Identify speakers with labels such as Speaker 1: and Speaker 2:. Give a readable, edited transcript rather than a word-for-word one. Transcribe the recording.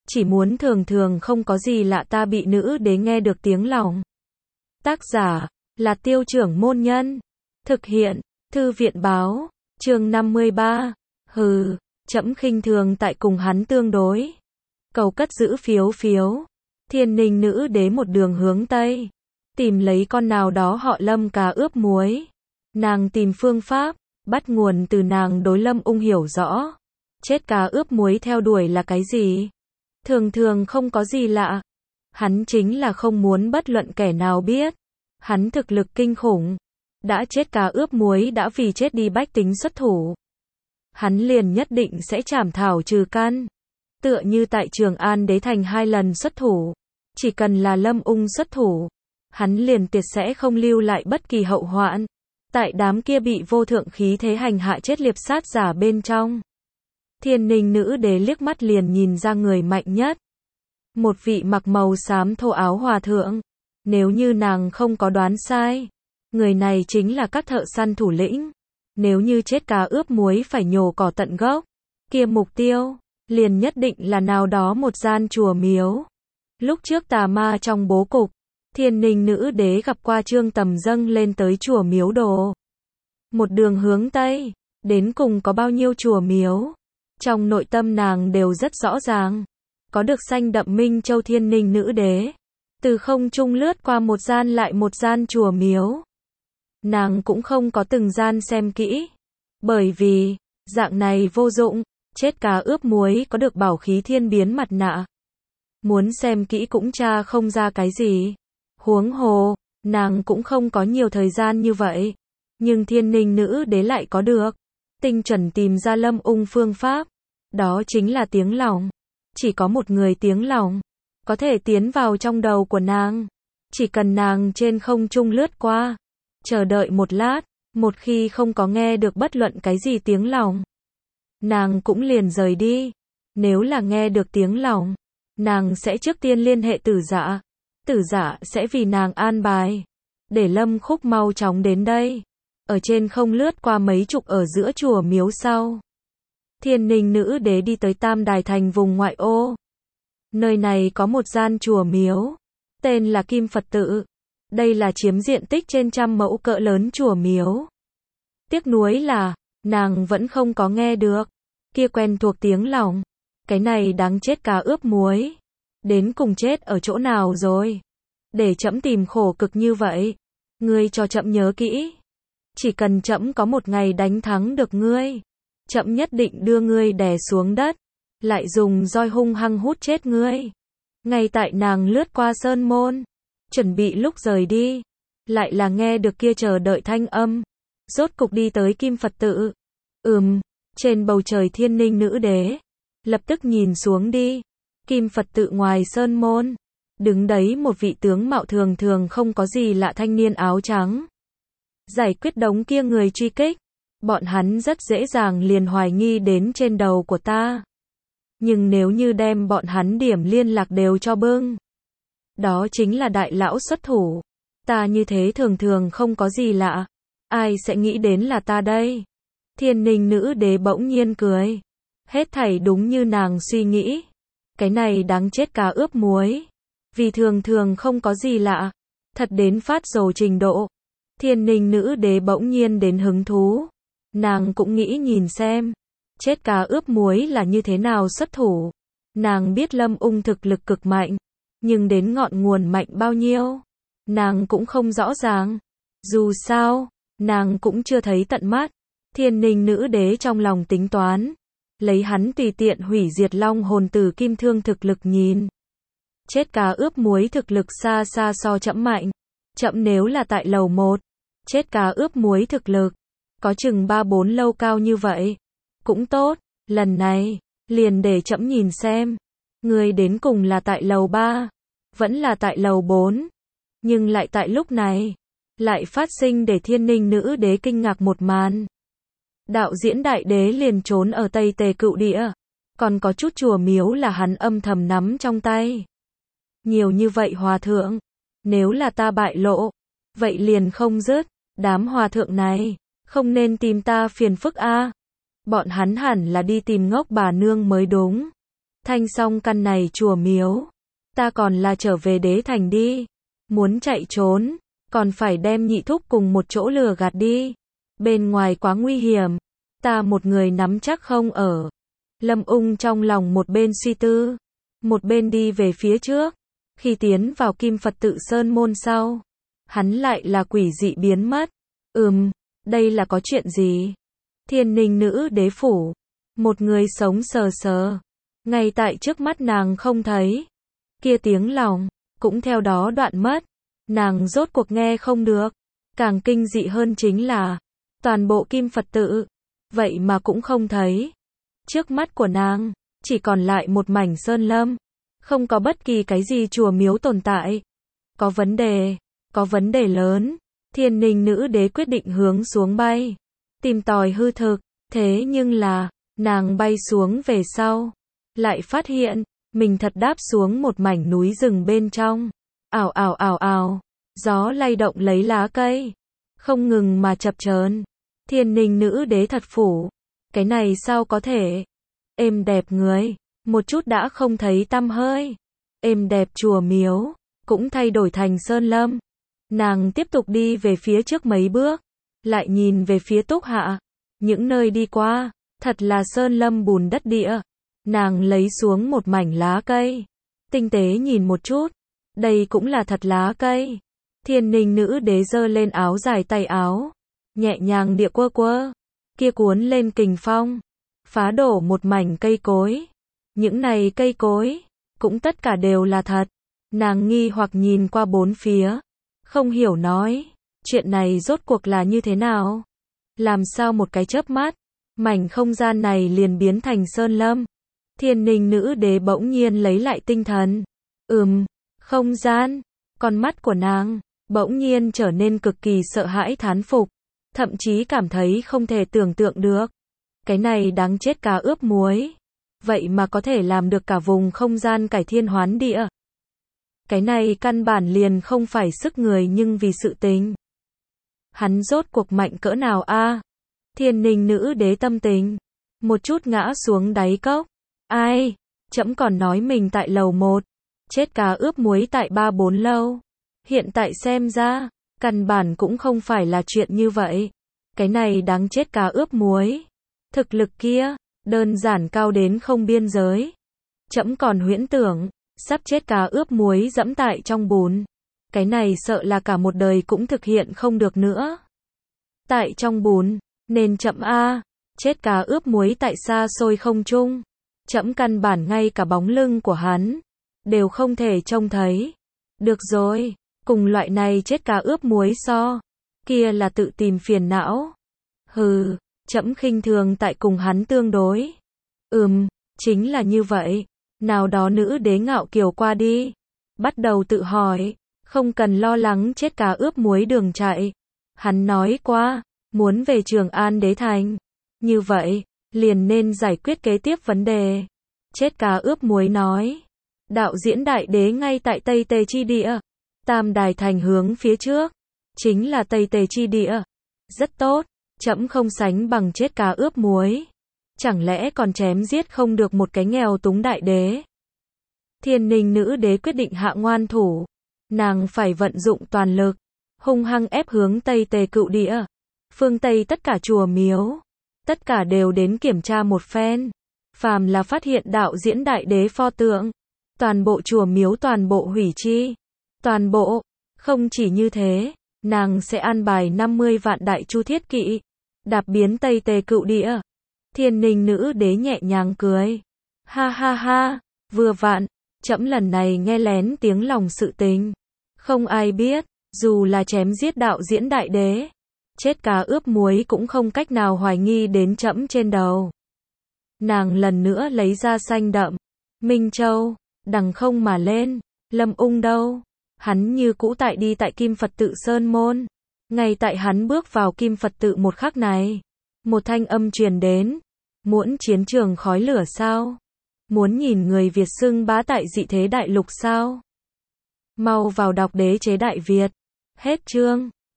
Speaker 1: chỉ muốn thường thường không có gì lạ ta bị nữ đế nghe được tiếng lòng. Tác giả là Tiêu Trưởng Môn Nhân. Thực hiện Thư viện Báo. Chương 53. Hừ, trẫm khinh thường tại cùng hắn tương đối. Cầu cất giữ phiếu phiếu. Thiên Ninh nữ đế một đường hướng Tây, tìm lấy con nào đó họ Lâm cá ướp muối. Nàng tìm phương pháp, bắt nguồn từ nàng đối Lâm Ung hiểu rõ. Chết cá ướp muối theo đuổi là cái gì? Thường thường không có gì lạ. Hắn chính là không muốn bất luận kẻ nào biết. Hắn thực lực kinh khủng. Đã chết cá ướp muối đã vì chết đi bách tính xuất thủ. Hắn liền nhất định sẽ trảm thảo trừ căn. Tựa như tại Trường An Đế Thành 2 lần xuất thủ. Chỉ cần là Lâm Ung xuất thủ, hắn liền tuyệt sẽ không lưu lại bất kỳ hậu hoạn. Tại đám kia bị vô thượng khí thế hành hạ chết liệp sát giả bên trong, Thiên Ninh nữ đế liếc mắt liền nhìn ra người mạnh nhất. Một vị mặc màu xám thô áo hòa thượng. Nếu như nàng không có đoán sai, người này chính là các thợ săn thủ lĩnh. Nếu như chết cá ướp muối phải nhổ cỏ tận gốc, kia mục tiêu liền nhất định là nào đó một gian chùa miếu. Lúc trước tà ma trong bố cục, Thiên Ninh nữ đế gặp qua Trương Tầm dâng lên tới chùa miếu đồ. Một đường hướng Tây, đến cùng có bao nhiêu chùa miếu. Trong nội tâm nàng đều rất rõ ràng. Có được xanh đậm Minh Châu Thiên Ninh nữ đế. Từ không trung lướt qua một gian lại một gian chùa miếu. Nàng cũng không có từng gian xem kỹ. Bởi vì, dạng này vô dụng, chết cá ướp muối có được bảo khí thiên biến mặt nạ. Muốn xem kỹ cũng tra không ra cái gì. Huống hồ, nàng cũng không có nhiều thời gian như vậy. Nhưng Thiên Ninh nữ đế lại có được. Tinh chuẩn tìm ra Lâm Ung phương pháp. Đó chính là tiếng lòng. Chỉ có một người tiếng lòng có thể tiến vào trong đầu của nàng. Chỉ cần nàng trên không trung lướt qua, chờ đợi một lát, một khi không có nghe được bất luận cái gì tiếng lòng, nàng cũng liền rời đi. Nếu là nghe được tiếng lòng, nàng sẽ trước tiên liên hệ Tử Dạ. Tử Dạ sẽ vì nàng an bài, để Lâm Khúc mau chóng đến đây. Ở trên không lướt qua mấy chục ở giữa chùa miếu sau, Thiên Ninh nữ đế đi tới Tam Đài Thành vùng ngoại ô. Nơi này có một gian chùa miếu, tên là Kim Phật Tự. Đây là chiếm diện tích trên 100 mẫu cỡ lớn chùa miếu. Tiếc nuối là, nàng vẫn không có nghe được kia quen thuộc tiếng lòng. Cái này đáng chết cá ướp muối. Đến cùng chết ở chỗ nào rồi? Để trẫm tìm khổ cực như vậy. Ngươi cho trẫm nhớ kỹ. Chỉ cần trẫm có một ngày đánh thắng được ngươi, trẫm nhất định đưa ngươi đè xuống đất, lại dùng roi hung hăng hút chết ngươi. Ngay tại nàng lướt qua sơn môn, chuẩn bị lúc rời đi, lại là nghe được kia chờ đợi thanh âm. Rốt cục đi tới Kim Phật Tự. Trên bầu trời Thiên Ninh nữ đế lập tức nhìn xuống đi. Kim Phật Tự ngoài sơn môn, đứng đấy một vị tướng mạo thường thường không có gì lạ thanh niên áo trắng. Giải quyết đống kia người truy kích, bọn hắn rất dễ dàng liền hoài nghi đến trên đầu của ta. Nhưng nếu như đem bọn hắn điểm liên lạc đều cho bưng, đó chính là đại lão xuất thủ. Ta như thế thường thường không có gì lạ, ai sẽ nghĩ đến là ta đây? Thiên Ninh nữ đế bỗng nhiên cười. Hết thảy đúng như nàng suy nghĩ. Cái này đáng chết cá ướp muối. Vì thường thường không có gì lạ, thật đến phát rồ trình độ. Thiên Ninh nữ đế bỗng nhiên đến hứng thú. Nàng cũng nghĩ nhìn xem, chết cá ướp muối là như thế nào xuất thủ. Nàng biết Lâm Ung thực lực cực mạnh, nhưng đến ngọn nguồn mạnh bao nhiêu, nàng cũng không rõ ràng. Dù sao, nàng cũng chưa thấy tận mắt. Thiên Ninh nữ đế trong lòng tính toán, lấy hắn tùy tiện hủy diệt long hồn tử kim thương thực lực nhìn. Chết cá ướp muối thực lực xa xa so trẫm mạnh. Trẫm nếu là tại lầu 1, chết cá ướp muối thực lực có chừng 3-4 lâu cao như vậy. Cũng tốt, lần này liền để trẫm nhìn xem, người đến cùng là tại lầu 3, vẫn là tại lầu 4. Nhưng lại tại lúc này, lại phát sinh để Thiên Ninh nữ đế kinh ngạc một màn. Đạo diễn đại đế liền trốn ở Tây Tề Cựu Địa, còn có chút chùa miếu là hắn âm thầm nắm trong tay. Nhiều như vậy hòa thượng, nếu là ta bại lộ, vậy liền không dứt. Đám hòa thượng này không nên tìm ta phiền phức a. Bọn hắn hẳn là đi tìm ngốc bà nương mới đúng. thanh xong căn này chùa miếu, ta còn là trở về đế thành đi. Muốn chạy trốn, còn phải đem nhị thúc cùng một chỗ lừa gạt đi. Bên ngoài quá nguy hiểm, ta một người nắm chắc không ở. Lâm Ung trong lòng một bên suy tư, một bên đi về phía trước. Khi tiến vào Kim Phật tự sơn môn sau, hắn lại là quỷ dị biến mất. Đây là có chuyện gì? Thiên Ninh nữ đế phủ, một người sống sờ sờ, ngay tại trước mắt nàng không thấy. Kia tiếng lòng, cũng theo đó đoạn mất. Nàng rốt cuộc nghe không được. Càng kinh dị hơn chính là, toàn bộ Kim Phật tự, vậy mà cũng không thấy. Trước mắt của nàng, chỉ còn lại một mảnh sơn lâm. Không có bất kỳ cái gì chùa miếu tồn tại. Có vấn đề lớn. Thiên Ninh nữ đế quyết định hướng xuống bay, tìm tòi hư thực. Thế nhưng là, nàng bay xuống về sau, lại phát hiện, mình thật đáp xuống một mảnh núi rừng bên trong. Ào ào ào ào, gió lay động lấy lá cây, không ngừng mà chập chờn. Thiên Ninh nữ đế thật phủ, cái này sao có thể? Êm đẹp người, một chút đã không thấy tăm hơi. Êm đẹp chùa miếu, cũng thay đổi thành sơn lâm. Nàng tiếp tục đi về phía trước mấy bước, lại nhìn về phía Túc Hạ. Những nơi đi qua, thật là sơn lâm bùn đất địa. Nàng lấy xuống một mảnh lá cây, tinh tế nhìn một chút. Đây cũng là thật lá cây. Thiên Ninh nữ đế giơ lên áo dài tay áo, nhẹ nhàng địa quơ quơ, kia cuốn lên kình phong, phá đổ một mảnh cây cối. Những này cây cối, cũng tất cả đều là thật. Nàng nghi hoặc nhìn qua bốn phía, không hiểu nói, chuyện này rốt cuộc là như thế nào? Làm sao một cái chớp mắt, mảnh không gian này liền biến thành sơn lâm? Thiên Ninh nữ đế bỗng nhiên lấy lại tinh thần. Không gian, con mắt của nàng, bỗng nhiên trở nên cực kỳ sợ hãi thán phục. Thậm chí cảm thấy không thể tưởng tượng được. Cái này đáng chết cá ướp muối. Vậy mà có thể làm được cả vùng không gian cải thiên hoán địa. Cái này căn bản liền không phải sức người nhưng vì sự tình. Hắn rốt cuộc mạnh cỡ nào a? Thiên Ninh nữ đế tâm tình, một chút ngã xuống đáy cốc. Ai, trẫm còn nói mình tại lầu 1, chết cá ướp muối tại 3-4 lâu. Hiện tại xem ra, căn bản cũng không phải là chuyện như vậy. Cái này đáng chết cá ướp muối. Thực lực kia, đơn giản cao đến không biên giới. Trẫm còn huyễn tưởng, sắp chết cá ướp muối dẫm tại trong bùn. Cái này sợ là cả một đời cũng thực hiện không được nữa. Tại trong bùn, nên chậm a, chết cá ướp muối tại xa xôi không trung. Trẫm căn bản ngay cả bóng lưng của hắn đều không thể trông thấy. Được rồi, cùng loại này chết cá ướp muối so, kia là tự tìm phiền não. Hừ, trẫm khinh thường tại cùng hắn tương đối. Chính là như vậy. Nào đó nữ đế ngạo kiều qua đi, bắt đầu tự hỏi, không cần lo lắng chết cá ướp muối đường chạy. Hắn nói qua, muốn về Trường An đế thành. Như vậy, liền nên giải quyết kế tiếp vấn đề. Chết cá ướp muối nói, đạo diễn đại đế ngay tại Tây Tề chi địa. Tam đài thành hướng phía trước, chính là Tây Tề chi địa. Rất tốt, trẫm không sánh bằng chết cá ướp muối. Chẳng lẽ còn chém giết không được một cái nghèo túng đại đế? Thiên Ninh nữ đế quyết định hạ ngoan thủ. Nàng phải vận dụng toàn lực, hung hăng ép hướng Tây Tề cựu địa. Phương Tây tất cả chùa miếu, tất cả đều đến kiểm tra một phen. Phàm là phát hiện đạo diễn đại đế pho tượng, toàn bộ chùa miếu toàn bộ hủy chi. Toàn bộ, không chỉ như thế, nàng sẽ an bài 50 vạn đại chu thiết kỵ, đạp biến Tây Tề cựu địa. Thiên Ninh nữ đế nhẹ nhàng cười. Ha ha ha, vừa vặn, trẫm lần này nghe lén tiếng lòng sự tình. Không ai biết, dù là chém giết đạo diễn đại đế, chết cá ướp muối cũng không cách nào hoài nghi đến trẫm trên đầu. Nàng lần nữa lấy ra xanh đậm, Minh Châu, đằng không mà lên. Lâm Ung đâu? Hắn như cũ đi tại Kim Phật tự Sơn Môn. Ngay tại hắn bước vào Kim Phật tự một khắc này, một thanh âm truyền đến. Muốn chiến trường khói lửa sao? Muốn nhìn người Việt xưng bá tại dị thế đại lục sao? Mau vào đọc Đế chế Đại Việt. Hết chương.